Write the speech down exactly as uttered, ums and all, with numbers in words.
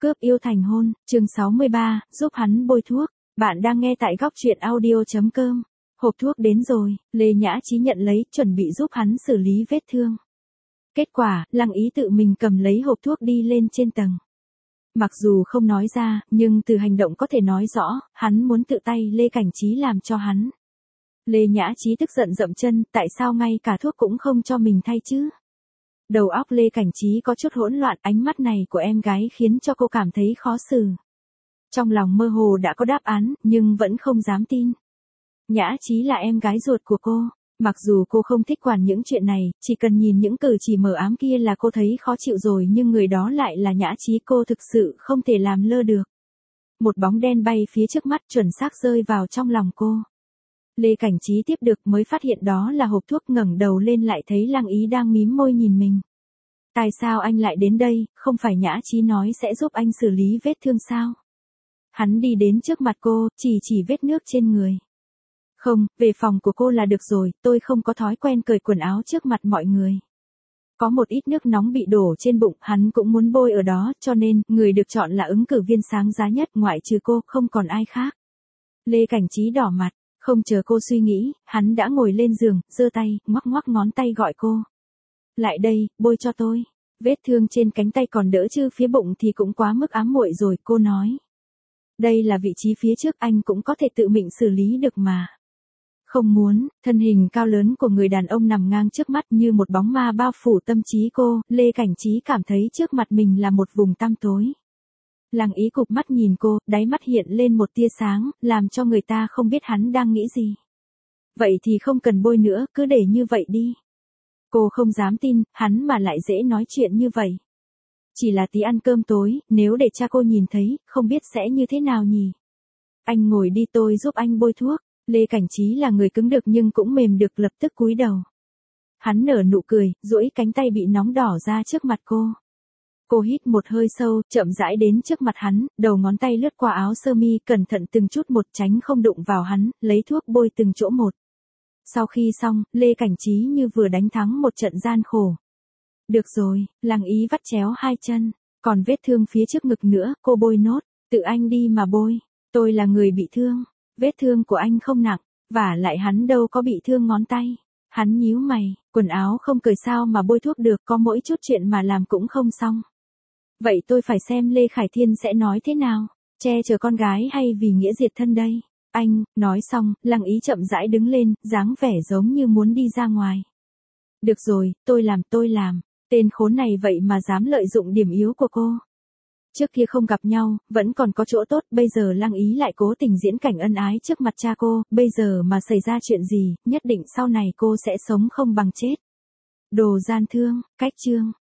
Cướp yêu thành hôn, chương sáu mươi ba, giúp hắn bôi thuốc. Bạn đang nghe tại góc truyện audio chấm com. Hộp thuốc đến rồi, Lê Nhã Chí nhận lấy, chuẩn bị giúp hắn xử lý vết thương. Kết quả, Lăng Ý tự mình cầm lấy hộp thuốc đi lên trên tầng. Mặc dù không nói ra, nhưng từ hành động có thể nói rõ, hắn muốn tự tay Lê Cảnh Chí làm cho hắn. Lê Nhã Chí tức giận dậm chân, tại sao ngay cả thuốc cũng không cho mình thay chứ? Đầu óc Lê Cảnh Chí có chút hỗn loạn, ánh mắt này của em gái khiến cho cô cảm thấy khó xử. Trong lòng mơ hồ đã có đáp án, nhưng vẫn không dám tin. Nhã Chí là em gái ruột của cô. Mặc dù cô không thích quản những chuyện này, chỉ cần nhìn những cử chỉ mờ ám kia là cô thấy khó chịu rồi, nhưng người đó lại là Nhã Chí, cô thực sự không thể làm lơ được. Một bóng đen bay phía trước mắt, chuẩn xác rơi vào trong lòng cô. Lê Cảnh Chí tiếp được mới phát hiện đó là hộp thuốc, ngẩng đầu lên lại thấy Lăng Ý đang mím môi nhìn mình. Tại sao anh lại đến đây, không phải Nhã Chí nói sẽ giúp anh xử lý vết thương sao? Hắn đi đến trước mặt cô, chỉ chỉ vết nước trên người. Không, về phòng của cô là được rồi, tôi không có thói quen cởi quần áo trước mặt mọi người. Có một ít nước nóng bị đổ trên bụng, hắn cũng muốn bôi ở đó, cho nên, người được chọn là ứng cử viên sáng giá nhất, ngoại trừ cô, không còn ai khác. Lê Cảnh Chí đỏ mặt. Không chờ cô suy nghĩ, hắn đã ngồi lên giường, giơ tay, ngoắc ngoắc ngón tay gọi cô. Lại đây, bôi cho tôi. Vết thương trên cánh tay còn đỡ chứ phía bụng thì cũng quá mức ám muội rồi, cô nói. Đây là vị trí phía trước, anh cũng có thể tự mình xử lý được mà. Không muốn, thân hình cao lớn của người đàn ông nằm ngang trước mắt như một bóng ma bao phủ tâm trí cô, Lê Cảnh Chí cảm thấy trước mặt mình là một vùng tăm tối. Lăng Ý cụp mắt nhìn cô, đáy mắt hiện lên một tia sáng, làm cho người ta không biết hắn đang nghĩ gì. Vậy thì không cần bôi nữa, cứ để như vậy đi. Cô không dám tin, hắn mà lại dễ nói chuyện như vậy. Chỉ là tí ăn cơm tối, nếu để cha cô nhìn thấy, không biết sẽ như thế nào nhỉ. Anh ngồi đi, tôi giúp anh bôi thuốc. Lê Cảnh Chí là người cứng được nhưng cũng mềm được, lập tức cúi đầu. Hắn nở nụ cười, duỗi cánh tay bị nóng đỏ ra trước mặt cô. Cô hít một hơi sâu, chậm rãi đến trước mặt hắn, đầu ngón tay lướt qua áo sơ mi, cẩn thận từng chút một, tránh không đụng vào hắn, lấy thuốc bôi từng chỗ một. Sau khi xong, Lê Cảnh Chí như vừa đánh thắng một trận gian khổ. Được rồi, Lăng Ý vắt chéo hai chân, còn vết thương phía trước ngực nữa, cô bôi nốt, tự anh đi mà bôi, tôi là người bị thương, vết thương của anh không nặng, vả lại hắn đâu có bị thương ngón tay. Hắn nhíu mày, quần áo không cởi sao mà bôi thuốc được, có mỗi chút chuyện mà làm cũng không xong. Vậy tôi phải xem Lê Khải Thiên sẽ nói thế nào, che chở con gái hay vì nghĩa diệt thân đây. Anh, nói xong, Lăng Ý chậm rãi đứng lên, dáng vẻ giống như muốn đi ra ngoài. Được rồi, tôi làm, tôi làm, tên khốn này vậy mà dám lợi dụng điểm yếu của cô. Trước kia không gặp nhau, vẫn còn có chỗ tốt, bây giờ Lăng Ý lại cố tình diễn cảnh ân ái trước mặt cha cô, bây giờ mà xảy ra chuyện gì, nhất định sau này cô sẽ sống không bằng chết. Đồ gian thương, cách chương.